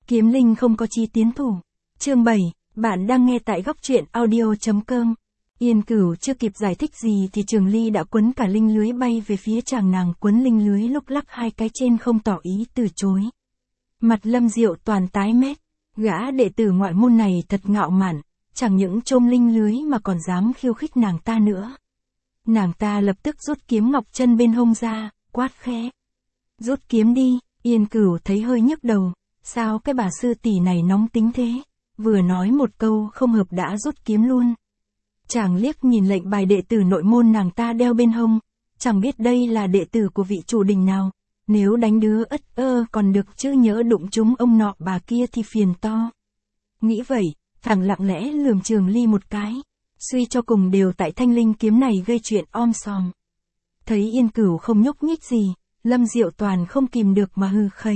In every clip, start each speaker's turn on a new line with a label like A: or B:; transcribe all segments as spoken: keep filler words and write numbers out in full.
A: Kiếm linh không có chi tiến thủ. Chương bảy, bạn đang nghe tại góc truyện audio chấm com. Yên Cửu chưa kịp giải thích gì thì Trường Ly đã quấn cả linh lưới bay về phía chàng, nàng quấn linh lưới lúc lắc hai cái trên không tỏ ý từ chối. Mặt Lâm Diệu Toàn tái mét, gã đệ tử ngoại môn này thật ngạo mạn, chẳng những chôm linh lưới mà còn dám khiêu khích nàng ta nữa. Nàng ta lập tức rút kiếm ngọc chân bên hông ra, quát khẽ. Rút kiếm đi. Yên Cửu thấy hơi nhức đầu, sao cái bà sư tỷ này nóng tính thế, vừa nói một câu không hợp đã rút kiếm luôn. Chàng liếc nhìn lệnh bài đệ tử nội môn nàng ta đeo bên hông, chẳng biết đây là đệ tử của vị chủ đình nào, nếu đánh đứa ất ơ còn được chứ nhỡ đụng chúng ông nọ bà kia thì phiền to. Nghĩ vậy, thằng lặng lẽ lườm Trường Ly một cái, suy cho cùng đều tại thanh linh kiếm này gây chuyện om sòm. Thấy Yên Cửu không nhúc nhích gì, Lâm Diệu Toàn không kìm được mà hừ khẩy.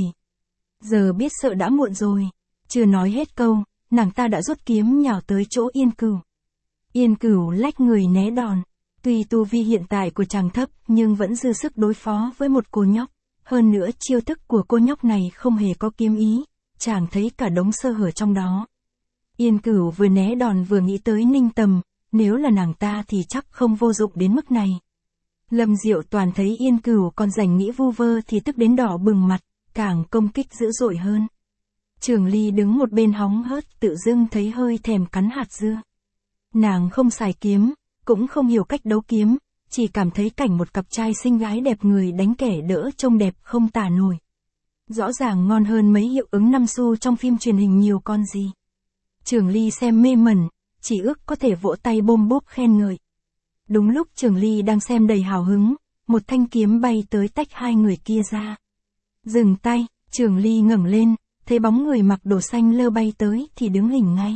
A: Giờ biết sợ đã muộn rồi, chưa nói hết câu, nàng ta đã rút kiếm nhào tới chỗ Yên Cửu. Yên Cửu lách người né đòn, tuy tu vi hiện tại của chàng thấp nhưng vẫn dư sức đối phó với một cô nhóc, hơn nữa chiêu thức của cô nhóc này không hề có kiếm ý, chàng thấy cả đống sơ hở trong đó. Yên Cửu vừa né đòn vừa nghĩ tới Ninh Tầm, nếu là nàng ta thì chắc không vô dụng đến mức này. Lâm Diệu Toàn thấy Yên Cửu còn rảnh nghĩ vu vơ thì tức đến đỏ bừng mặt, càng công kích dữ dội hơn. Trường Ly đứng một bên hóng hớt tự dưng thấy hơi thèm cắn hạt dưa. Nàng không xài kiếm, cũng không hiểu cách đấu kiếm, chỉ cảm thấy cảnh một cặp trai xinh gái đẹp người đánh kẻ đỡ trông đẹp không tả nổi. Rõ ràng ngon hơn mấy hiệu ứng năm xu trong phim truyền hình nhiều con gì. Trường Ly xem mê mẩn, chỉ ước có thể vỗ tay bôm bốp khen ngợi. Đúng lúc Trường Ly đang xem đầy hào hứng, một thanh kiếm bay tới tách hai người kia ra. Dừng tay, Trường Ly ngẩng lên, thấy bóng người mặc đồ xanh lơ bay tới thì đứng hình ngay.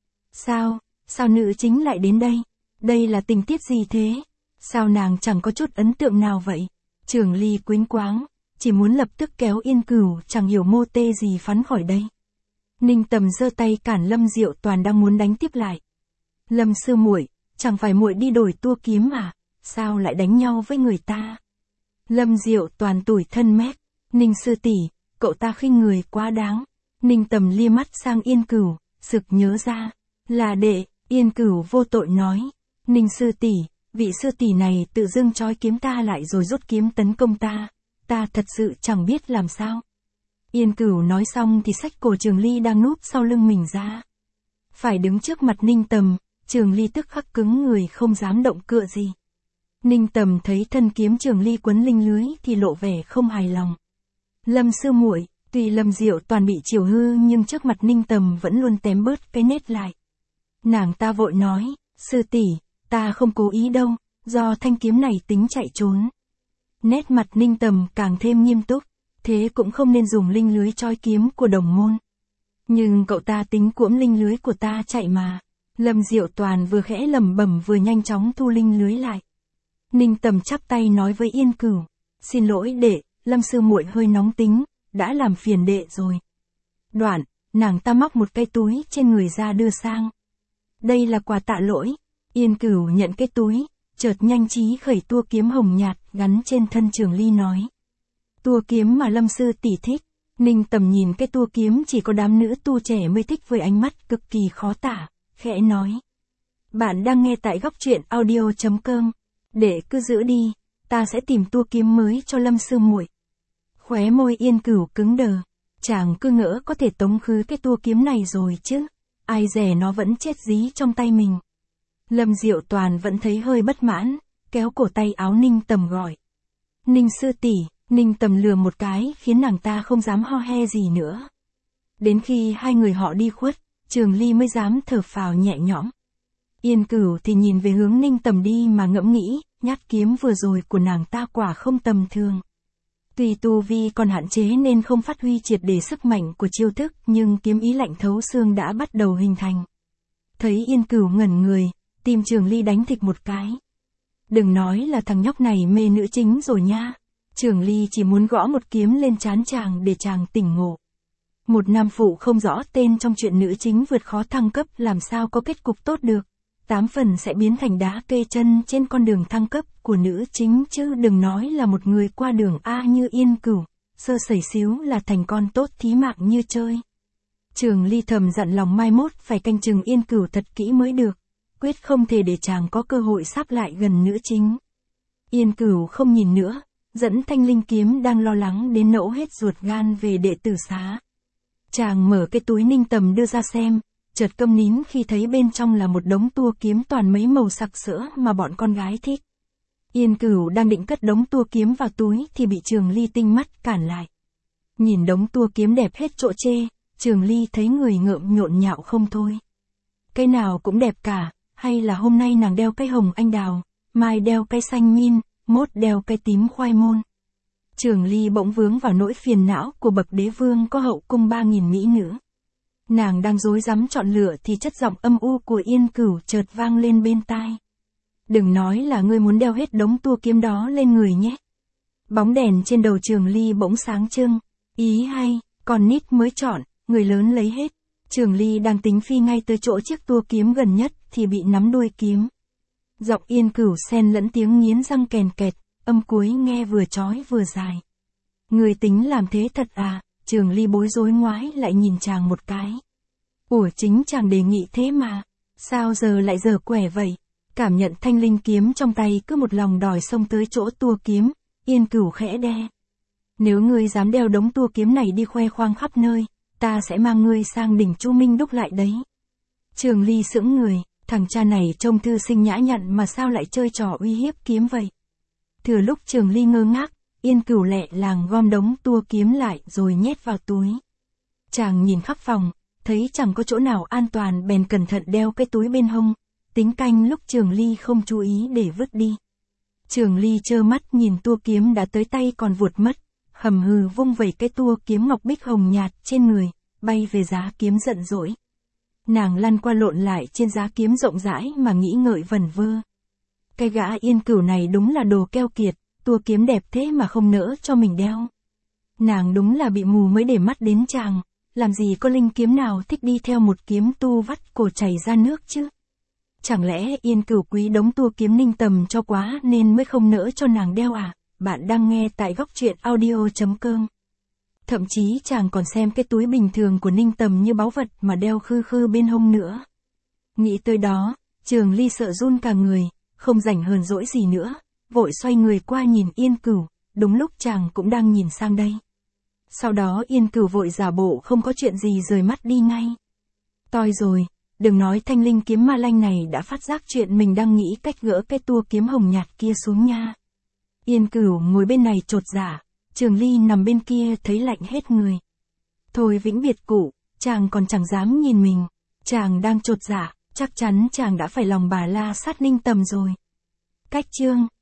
A: Sao, sao nữ chính lại đến đây? Đây là tình tiết gì thế? Sao nàng chẳng có chút ấn tượng nào vậy? Trường Ly quýnh quáng, chỉ muốn lập tức kéo Yên Cửu chẳng hiểu mô tê gì phắn khỏi đây. Ninh Tầm giơ tay cản Lâm Diệu Toàn đang muốn đánh tiếp lại. Lâm sư muội, chẳng phải muội đi đổi tua kiếm à? Sao lại đánh nhau với người ta? Lâm Diệu Toàn tủi thân mét. Ninh sư tỷ, cậu ta khinh người quá đáng. Ninh Tầm lia mắt sang Yên Cửu, sực nhớ ra. Là đệ. Yên Cửu vô tội nói. Ninh sư tỷ, vị sư tỷ này tự dưng trói kiếm ta lại rồi rút kiếm tấn công ta. Ta thật sự chẳng biết làm sao. Yên Cửu nói xong thì xách cổ Trường Ly đang núp sau lưng mình ra. Phải đứng trước mặt Ninh Tầm, Trường Ly tức khắc cứng người không dám động cựa gì. Ninh Tầm thấy thân kiếm Trường Ly quấn linh lưới thì lộ vẻ không hài lòng. Lâm sư muội, tuy Lâm Diệu Toàn bị chiều hư nhưng trước mặt Ninh Tầm vẫn luôn tém bớt cái nét lại. Nàng ta vội nói, sư tỷ, ta không cố ý đâu, do thanh kiếm này tính chạy trốn. Nét mặt Ninh Tầm càng thêm nghiêm túc, thế cũng không nên dùng linh lưới trói kiếm của đồng môn. Nhưng cậu ta tính cuỗm linh lưới của ta chạy mà. Lâm Diệu Toàn vừa khẽ lẩm bẩm vừa nhanh chóng thu linh lưới lại. Ninh Tầm chắp tay nói với Yên Cửu, xin lỗi đệ, Lâm sư muội hơi nóng tính, đã làm phiền đệ rồi. Đoạn, nàng ta móc một cái túi trên người ra đưa sang. Đây là quà tạ lỗi. Yên Cửu nhận cái túi, chợt nhanh trí khởi tua kiếm hồng nhạt gắn trên thân Trường Ly nói. Tua kiếm mà Lâm sư tỷ thích. Ninh Tầm nhìn cái tua kiếm chỉ có đám nữ tu trẻ mới thích với ánh mắt cực kỳ khó tả, khẽ nói. Bạn đang nghe tại góc truyện audio chấm com. Để cứ giữ đi, ta sẽ tìm tua kiếm mới cho Lâm sư muội. Khóe môi Yên Cửu cứng đờ, chàng cứ ngỡ có thể tống khứ cái tua kiếm này rồi chứ, ai dè nó vẫn chết dí trong tay mình. Lâm Diệu Toàn vẫn thấy hơi bất mãn, kéo cổ tay áo Ninh Tầm gọi. Ninh sư tỷ. Ninh Tầm lừa một cái khiến nàng ta không dám ho he gì nữa. Đến khi hai người họ đi khuất, Trường Ly mới dám thở phào nhẹ nhõm. Yên Cửu thì nhìn về hướng Ninh Tầm đi mà ngẫm nghĩ, nhát kiếm vừa rồi của nàng ta quả không tầm thường. Tuy tu vi còn hạn chế nên không phát huy triệt để sức mạnh của chiêu thức nhưng kiếm ý lạnh thấu xương đã bắt đầu hình thành. Thấy Yên Cửu ngẩn người, tim Trường Ly đánh thịch một cái. Đừng nói là thằng nhóc này mê nữ chính rồi nha. Trường Ly chỉ muốn gõ một kiếm lên trán chàng để chàng tỉnh ngộ. Một nam phụ không rõ tên trong chuyện nữ chính vượt khó thăng cấp làm sao có kết cục tốt được. Tám phần sẽ biến thành đá kê chân trên con đường thăng cấp của nữ chính chứ đừng nói là một người qua đường A như Yên Cửu, sơ sẩy xíu là thành con tốt thí mạng như chơi. Trường Ly thầm dặn lòng mai mốt phải canh chừng Yên Cửu thật kỹ mới được, quyết không thể để chàng có cơ hội sáp lại gần nữa chính. Yên Cửu không nhìn nữa, dẫn Thanh Linh kiếm đang lo lắng đến nẫu hết ruột gan về đệ tử xá. Chàng mở cái túi Ninh Tầm đưa ra xem, chợt câm nín khi thấy bên trong là một đống tua kiếm toàn mấy màu sặc sỡ mà bọn con gái thích. Yên Cửu đang định cất đống tua kiếm vào túi thì bị Trường Ly tinh mắt cản lại. Nhìn đống tua kiếm đẹp hết chỗ chê, Trường Ly thấy người ngợm nhộn nhạo không thôi. Cái nào cũng đẹp cả, hay là hôm nay nàng đeo cái hồng anh đào, mai đeo cái xanh min, mốt đeo cái tím khoai môn. Trường Ly bỗng vướng vào nỗi phiền não của bậc đế vương có hậu cung ba nghìn mỹ nữ. Nàng đang rối rắm chọn lựa thì chất giọng âm u của Yên Cửu chợt vang lên bên tai. Đừng nói là ngươi muốn đeo hết đống tua kiếm đó lên người nhé. Bóng đèn trên đầu Trường Ly bỗng sáng trưng. Ý hay, còn nít mới chọn, người lớn lấy hết. Trường Ly đang tính phi ngay tới chỗ chiếc tua kiếm gần nhất thì bị nắm đuôi kiếm. Giọng Yên Cửu xen lẫn tiếng nghiến răng kèn kẹt, âm cuối nghe vừa chói vừa dài. Người tính làm thế thật à? Trường Ly bối rối ngoái lại nhìn chàng một cái. Ủa chính chàng đề nghị thế mà, sao giờ lại dở quẻ vậy? Cảm nhận thanh linh kiếm trong tay cứ một lòng đòi xông tới chỗ tua kiếm, Yên Cửu khẽ đe. Nếu ngươi dám đeo đống tua kiếm này đi khoe khoang khắp nơi, ta sẽ mang ngươi sang đỉnh Chu Minh đúc lại đấy. Trường Ly sững người, thằng cha này trông thư sinh nhã nhặn mà sao lại chơi trò uy hiếp kiếm vậy? Thừa lúc Trường Ly ngơ ngác, Yên Cửu lẹ làng gom đống tua kiếm lại rồi nhét vào túi. Chàng nhìn khắp phòng, thấy chẳng có chỗ nào an toàn bèn cẩn thận đeo cái túi bên hông, tính canh lúc Trường Ly không chú ý để vứt đi. Trường Ly trơ mắt nhìn tua kiếm đã tới tay còn vuột mất, hầm hừ vung vẩy cái tua kiếm ngọc bích hồng nhạt trên người, bay về giá kiếm giận dỗi. Nàng lăn qua lộn lại trên giá kiếm rộng rãi mà nghĩ ngợi vẩn vơ. Cái gã Yên Cửu này đúng là đồ keo kiệt, tua kiếm đẹp thế mà không nỡ cho mình đeo. Nàng đúng là bị mù mới để mắt đến chàng, làm gì có linh kiếm nào thích đi theo một kiếm tu vắt cổ chảy ra nước chứ. Chẳng lẽ Yên Cửu quý đống tua kiếm Ninh Tầm cho quá nên mới không nỡ cho nàng đeo à? Bạn đang nghe tại góc truyện audio chấm com. Thậm chí chàng còn xem cái túi bình thường của Ninh Tầm như báu vật mà đeo khư khư bên hông nữa. Nghĩ tới đó, Trường Ly sợ run cả người, không rảnh hờn dỗi gì nữa, vội xoay người qua nhìn Yên Cửu, đúng lúc chàng cũng đang nhìn sang đây. Sau đó Yên Cửu vội giả bộ không có chuyện gì rời mắt đi ngay. Toi rồi, đừng nói thanh linh kiếm ma lanh này đã phát giác chuyện mình đang nghĩ cách gỡ cái tua kiếm hồng nhạt kia xuống nha. Yên Cửu ngồi bên này chột dạ, Trường Ly nằm bên kia thấy lạnh hết người. Thôi vĩnh biệt cụ, chàng còn chẳng dám nhìn mình, chàng đang chột dạ, chắc chắn chàng đã phải lòng bà la sát Ninh Tầm rồi. Cách chương